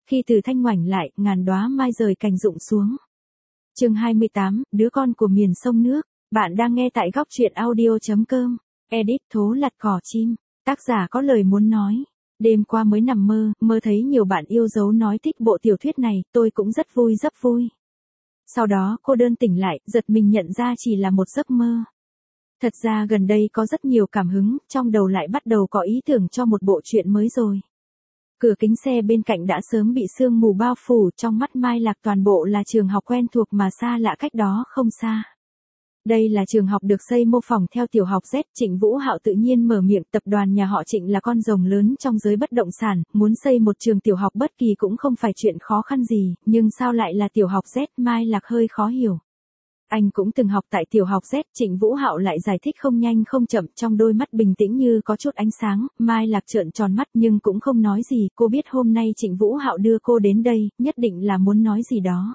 Khi Từ Thanh ngoảnh lại, ngàn đóa mai rời cành rụng xuống. Chương 28, đứa con của miền sông nước. Bạn đang nghe tại góc truyện audio.com. Edit Thố Lặt Cỏ Chim. Tác giả có lời muốn nói. Đêm qua mới nằm mơ thấy nhiều bạn yêu dấu nói thích bộ tiểu thuyết này, tôi cũng rất vui. Sau đó cô đơn tỉnh lại, giật mình nhận ra chỉ là một giấc mơ. Thật ra gần đây có rất nhiều cảm hứng, trong đầu lại bắt đầu có ý tưởng cho một bộ truyện mới rồi. Cửa kính xe bên cạnh đã sớm bị sương mù bao phủ, trong mắt Mai Lạc toàn bộ là trường học quen thuộc mà xa lạ cách đó không xa. Đây là trường học được xây mô phỏng theo tiểu học Z. Trịnh Vũ Hạo tự nhiên mở miệng, tập đoàn nhà họ Trịnh là con rồng lớn trong giới bất động sản, muốn xây một trường tiểu học bất kỳ cũng không phải chuyện khó khăn gì, nhưng sao lại là tiểu học Z? Mai Lạc hơi khó hiểu. Anh cũng từng học tại tiểu học Z. Trịnh Vũ Hạo lại giải thích không nhanh không chậm, trong đôi mắt bình tĩnh như có chút ánh sáng. Mai Lạc trợn tròn mắt nhưng cũng không nói gì, cô biết hôm nay Trịnh Vũ Hạo đưa cô đến đây, nhất định là muốn nói gì đó.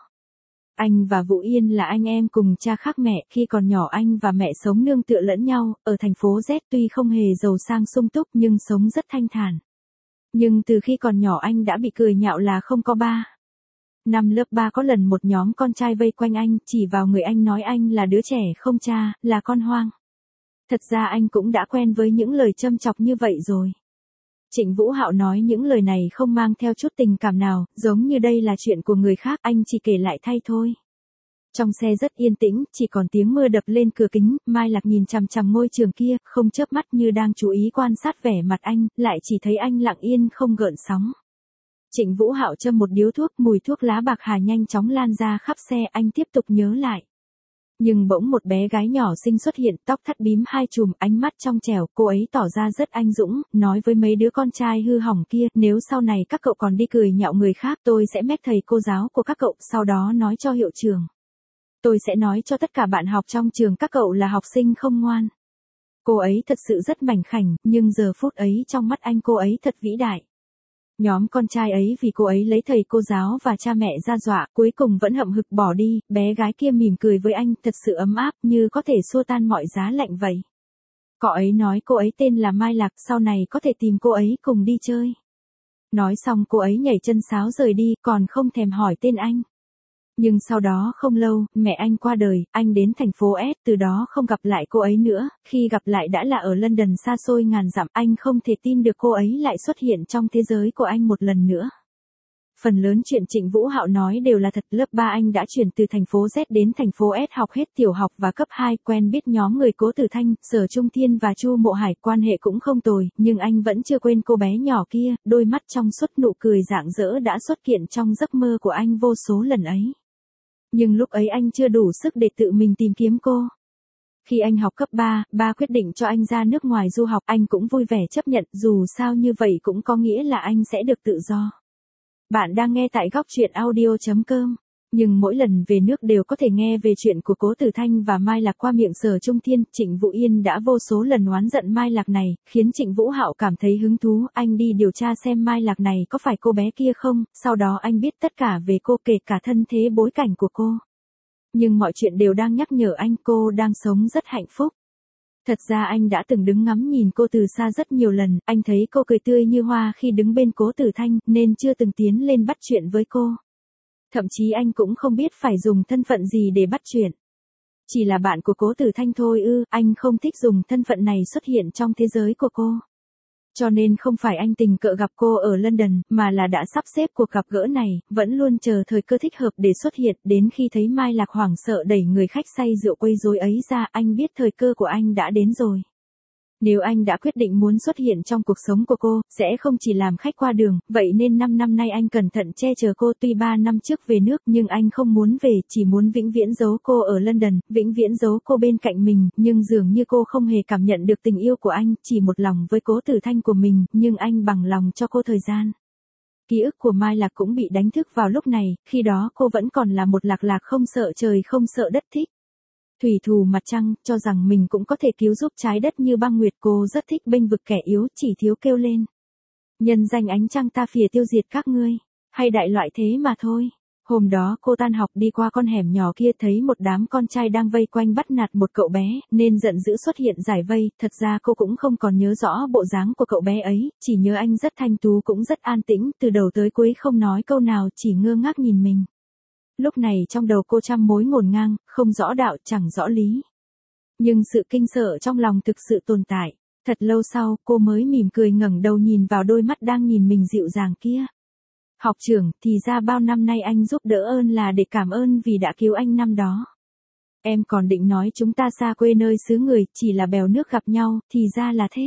Anh và Vũ Yên là anh em cùng cha khác mẹ, khi còn nhỏ anh và mẹ sống nương tựa lẫn nhau, ở thành phố Z tuy không hề giàu sang sung túc nhưng sống rất thanh thản. Nhưng từ khi còn nhỏ anh đã bị cười nhạo là không có ba. Năm lớp 3 có lần một nhóm con trai vây quanh anh, chỉ vào người anh nói anh là đứa trẻ không cha, là con hoang. Thật ra anh cũng đã quen với những lời châm chọc như vậy rồi. Trịnh Vũ Hạo nói những lời này không mang theo chút tình cảm nào, giống như đây là chuyện của người khác, anh chỉ kể lại thay thôi. Trong xe rất yên tĩnh, chỉ còn tiếng mưa đập lên cửa kính. Mai Lạc nhìn chằm chằm ngôi trường kia, không chớp mắt như đang chú ý quan sát vẻ mặt anh, lại chỉ thấy anh lặng yên không gợn sóng. Trịnh Vũ Hạo châm một điếu thuốc, mùi thuốc lá bạc hà nhanh chóng lan ra khắp xe, anh tiếp tục nhớ lại. Nhưng bỗng một bé gái nhỏ xinh xuất hiện, tóc thắt bím hai chùm, ánh mắt trong trẻo, cô ấy tỏ ra rất anh dũng, nói với mấy đứa con trai hư hỏng kia, nếu sau này các cậu còn đi cười nhạo người khác, tôi sẽ mách thầy cô giáo của các cậu, sau đó nói cho hiệu trưởng. Tôi sẽ nói cho tất cả bạn học trong trường các cậu là học sinh không ngoan. Cô ấy thật sự rất mảnh khảnh, nhưng giờ phút ấy trong mắt anh cô ấy thật vĩ đại. Nhóm con trai ấy vì cô ấy lấy thầy cô giáo và cha mẹ ra dọa, cuối cùng vẫn hậm hực bỏ đi, bé gái kia mỉm cười với anh, thật sự ấm áp, như có thể xua tan mọi giá lạnh vậy. Cậu ấy nói cô ấy tên là Mai Lạc, sau này có thể tìm cô ấy cùng đi chơi. Nói xong cô ấy nhảy chân sáo rời đi, còn không thèm hỏi tên anh. Nhưng sau đó không lâu, mẹ anh qua đời, anh đến thành phố S, từ đó không gặp lại cô ấy nữa, khi gặp lại đã là ở London xa xôi ngàn dặm, anh không thể tin được cô ấy lại xuất hiện trong thế giới của anh một lần nữa. Phần lớn chuyện Trịnh Vũ Hạo nói đều là thật. Lớp 3 anh đã chuyển từ thành phố Z đến thành phố S học hết tiểu học và cấp 2, quen biết nhóm người Cố Tử Thanh, Sở Trung Thiên và Chu Mộ Hải, quan hệ cũng không tồi, nhưng anh vẫn chưa quên cô bé nhỏ kia, đôi mắt trong suốt nụ cười rạng rỡ đã xuất hiện trong giấc mơ của anh vô số lần ấy. Nhưng lúc ấy anh chưa đủ sức để tự mình tìm kiếm cô. Khi anh học cấp 3, ba quyết định cho anh ra nước ngoài du học, anh cũng vui vẻ chấp nhận, dù sao như vậy cũng có nghĩa là anh sẽ được tự do. Bạn đang nghe tại góc truyện audio.com. Nhưng mỗi lần về nước đều có thể nghe về chuyện của Cố Tử Thanh và Mai Lạc qua miệng Sở Trung Thiên. Trịnh Vũ Yên đã vô số lần oán giận Mai Lạc này, khiến Trịnh Vũ Hạo cảm thấy hứng thú. Anh đi điều tra xem Mai Lạc này có phải cô bé kia không, sau đó anh biết tất cả về cô, kể cả thân thế bối cảnh của cô. Nhưng mọi chuyện đều đang nhắc nhở anh cô đang sống rất hạnh phúc. Thật ra anh đã từng đứng ngắm nhìn cô từ xa rất nhiều lần, anh thấy cô cười tươi như hoa khi đứng bên Cố Tử Thanh, nên chưa từng tiến lên bắt chuyện với cô. Thậm chí anh cũng không biết phải dùng thân phận gì để bắt chuyện. Chỉ là bạn của Cố Tử Thanh thôi anh không thích dùng thân phận này xuất hiện trong thế giới của cô. Cho nên không phải anh tình cờ gặp cô ở London, mà là đã sắp xếp cuộc gặp gỡ này, vẫn luôn chờ thời cơ thích hợp để xuất hiện, đến khi thấy Mai Lạc hoảng sợ đẩy người khách say rượu quấy rối ấy ra, anh biết thời cơ của anh đã đến rồi. Nếu anh đã quyết định muốn xuất hiện trong cuộc sống của cô, sẽ không chỉ làm khách qua đường, vậy nên 5 năm nay anh cẩn thận che chở cô. Tuy 3 năm trước về nước nhưng anh không muốn về, chỉ muốn vĩnh viễn giấu cô ở London, vĩnh viễn giấu cô bên cạnh mình, nhưng dường như cô không hề cảm nhận được tình yêu của anh, chỉ một lòng với Cố Tử Thanh của mình, nhưng anh bằng lòng cho cô thời gian. Ký ức của Mai Lạc cũng bị đánh thức vào lúc này, khi đó cô vẫn còn là một lạc lạc không sợ trời không sợ đất thích. Thủy thủ mặt trăng, cho rằng mình cũng có thể cứu giúp trái đất như băng nguyệt, cô rất thích bênh vực kẻ yếu, chỉ thiếu kêu lên. Nhân danh ánh trăng ta phìa tiêu diệt các ngươi, hay đại loại thế mà thôi. Hôm đó cô tan học đi qua con hẻm nhỏ kia thấy một đám con trai đang vây quanh bắt nạt một cậu bé, nên giận dữ xuất hiện giải vây, thật ra cô cũng không còn nhớ rõ bộ dáng của cậu bé ấy, chỉ nhớ anh rất thanh tú cũng rất an tĩnh, từ đầu tới cuối không nói câu nào chỉ ngơ ngác nhìn mình. Lúc này trong đầu cô trăm mối ngổn ngang, không rõ đạo chẳng rõ lý. Nhưng sự kinh sợ trong lòng thực sự tồn tại. Thật lâu sau, cô mới mỉm cười ngẩng đầu nhìn vào đôi mắt đang nhìn mình dịu dàng kia. Học trưởng, thì ra bao năm nay anh giúp đỡ ơn là để cảm ơn vì đã cứu anh năm đó. Em còn định nói chúng ta xa quê nơi xứ người, chỉ là bèo nước gặp nhau, thì ra là thế.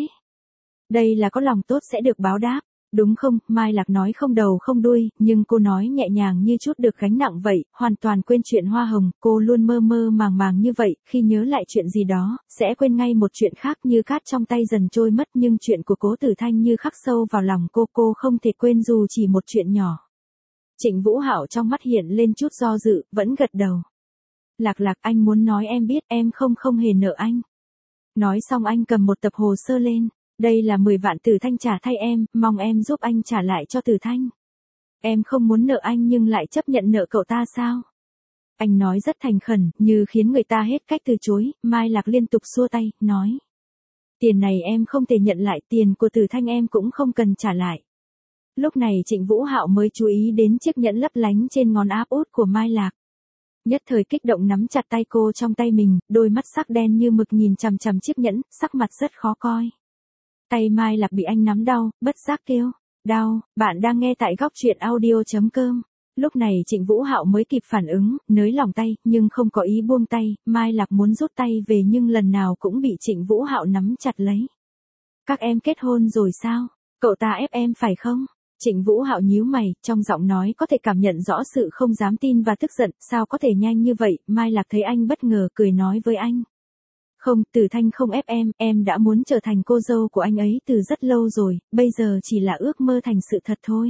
Đây là có lòng tốt sẽ được báo đáp, đúng không? Mai Lạc nói không đầu không đuôi, nhưng cô nói nhẹ nhàng như chút được gánh nặng vậy, hoàn toàn quên chuyện hoa hồng, cô luôn mơ mơ màng màng như vậy, khi nhớ lại chuyện gì đó, sẽ quên ngay một chuyện khác như cát trong tay dần trôi mất, nhưng chuyện của Cố Tử Thanh như khắc sâu vào lòng cô không thể quên dù chỉ một chuyện nhỏ. Trịnh Vũ Hạo trong mắt hiện lên chút do dự, vẫn gật đầu. Lạc Lạc, anh muốn nói em biết em không hề nợ anh. Nói xong anh cầm một tập hồ sơ lên. Đây là 10 vạn Tử Thanh trả thay em, mong em giúp anh trả lại cho Tử Thanh. Em không muốn nợ anh nhưng lại chấp nhận nợ cậu ta sao? Anh nói rất thành khẩn, như khiến người ta hết cách từ chối, Mai Lạc liên tục xua tay, nói. Tiền này em không thể nhận lại, tiền của Tử Thanh em cũng không cần trả lại. Lúc này Trịnh Vũ Hạo mới chú ý đến chiếc nhẫn lấp lánh trên ngón áp út của Mai Lạc. Nhất thời kích động nắm chặt tay cô trong tay mình, đôi mắt sắc đen như mực nhìn chằm chằm chiếc nhẫn, sắc mặt rất khó coi. Tay Mai Lạc bị anh nắm đau, bất giác kêu. Đau, bạn đang nghe tại góc truyện audio.com. Lúc này Trịnh Vũ Hạo mới kịp phản ứng, nới lỏng tay, nhưng không có ý buông tay, Mai Lạc muốn rút tay về nhưng lần nào cũng bị Trịnh Vũ Hạo nắm chặt lấy. Các em kết hôn rồi sao? Cậu ta ép em phải không? Trịnh Vũ Hạo nhíu mày, trong giọng nói có thể cảm nhận rõ sự không dám tin và tức giận, sao có thể nhanh như vậy? Mai Lạc thấy anh bất ngờ cười nói với anh. Không, Tử Thanh không ép em đã muốn trở thành cô dâu của anh ấy từ rất lâu rồi, bây giờ chỉ là ước mơ thành sự thật thôi.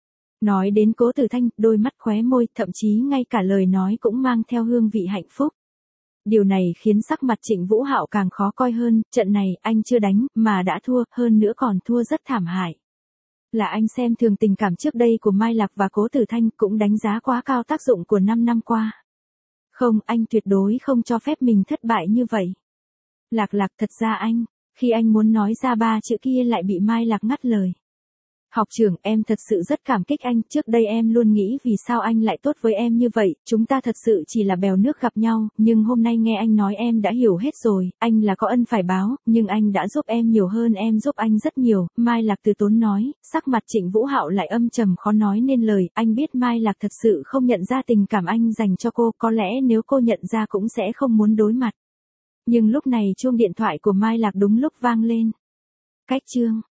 Nói đến Cố Tử Thanh, đôi mắt khóe môi, thậm chí ngay cả lời nói cũng mang theo hương vị hạnh phúc. Điều này khiến sắc mặt Trịnh Vũ Hạo càng khó coi hơn, trận này anh chưa đánh, mà đã thua, hơn nữa còn thua rất thảm hại. Là anh xem thường tình cảm trước đây của Mai Lạc và Cố Tử Thanh, cũng đánh giá quá cao tác dụng của 5 năm qua. Không, anh tuyệt đối không cho phép mình thất bại như vậy. Lạc Lạc, thật ra anh, khi anh muốn nói ra 3 chữ kia lại bị Mai Lạc ngắt lời. Học trưởng, em thật sự rất cảm kích anh, trước đây em luôn nghĩ vì sao anh lại tốt với em như vậy, chúng ta thật sự chỉ là bèo nước gặp nhau, nhưng hôm nay nghe anh nói em đã hiểu hết rồi, anh là có ân phải báo, nhưng anh đã giúp em nhiều hơn em giúp anh rất nhiều, Mai Lạc từ tốn nói, sắc mặt Trịnh Vũ Hạo lại âm trầm khó nói nên lời, anh biết Mai Lạc thật sự không nhận ra tình cảm anh dành cho cô, có lẽ nếu cô nhận ra cũng sẽ không muốn đối mặt. Nhưng lúc này chuông điện thoại của Mai Lạc đúng lúc vang lên. Cách chương